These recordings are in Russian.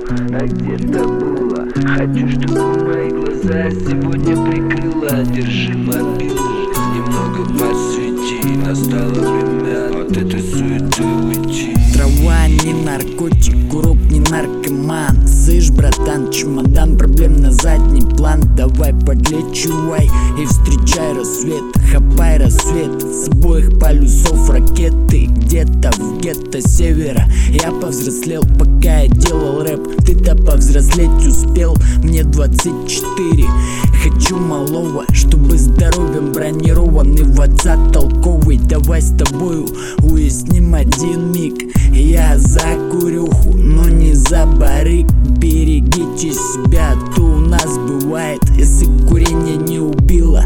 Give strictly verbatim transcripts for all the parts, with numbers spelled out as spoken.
а где-то было. Хочу, чтобы мои глаза сегодня прикрыла. Держи мобилу, немного подсвети. Настало время от этой суеты уйти. Трава не наркотик, курок не наркоман. Слышь, братан, чемодан проблем на задний план. Давай подлечивай и встречай рассвет. Хапай рассвет с обоих полюсов ракеты. Где-то в гетто севера я повзрослел, пока я делал рэп. Ты-то повзрослеть успел, мне двадцать четыре. Хочу малого, чтобы здоровьем бронированный в отца толковый. Давай с тобою уясним один миг. Я за курюху, но не за барыг. Берегите себя, а то у нас бывает. Если курение не убило,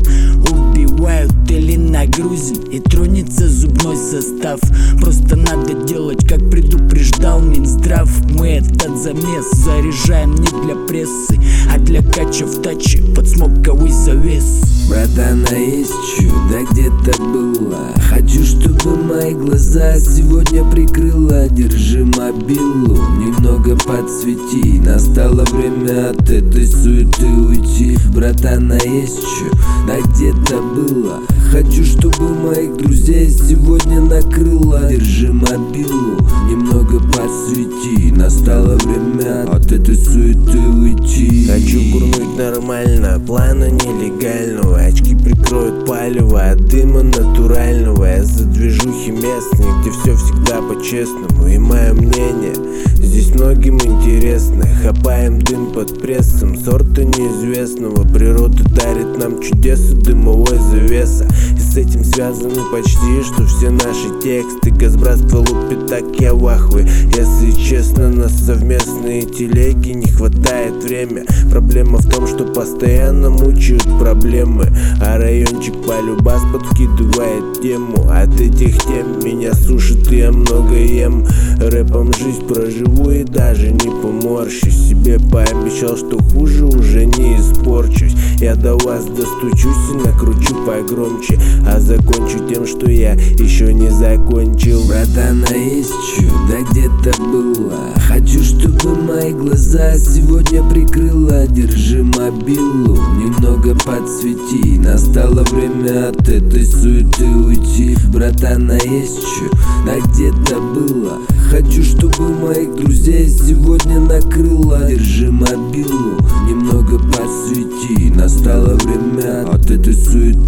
убивают или нагрузим и тронется зубной состав. Просто надо делать, как предупреждал Минздрав. Мы этот замес заряжаем не для прессы, а для кача в таче под смоковый завес. Братан, а есть чудо где-то было. Хочу, чтобы мои глаза сегодня прикрыла. Держи мобилу, немного подсвети. Настало время от этой суеты уйти. Братан, а есть чудо где-то было. Хочу, чтобы моих друзей сегодня накрыла. Держи мобилу, немного подсвети. Настало время от этой суеты уйти. Хочу курнуть нормально, плана нелегального. Очки прикроют палево от дыма натурального. Я за движухи местные, где все всегда по-честному. И мое мнение здесь многим интересно. Хапаем дым под прессом сорта неизвестного. Природа дарит нам чудеса дымовой завеса. И с этим связаны почти что все наши тексты. Газбратство лупит, так я в ахуе. Если честно, на совместные телеги не хватает время. Проблема в том, что постоянно мучают проблемы, а райончик полюбас подкидывает тему. От этих тем меня сушит, и я много ем. Рэпом жизнь проживу и даже не поморщусь. Себе пообещал, что хуже уже не испорчусь. Я до вас достучусь и накручу погромче, а закончу тем, что я еще не закончил. Братан, а есть чудо где-то было. Хочу, чтобы мои глаза сегодня прикрыла. Держи мобилу, немного подсвети. Настало время от этой суеты уйти. Братан, а есть чудо где-то было. Хочу, чтобы моих друзей сегодня накрыла. Держи мобилу, немного подсвети. Настало время от этой суеты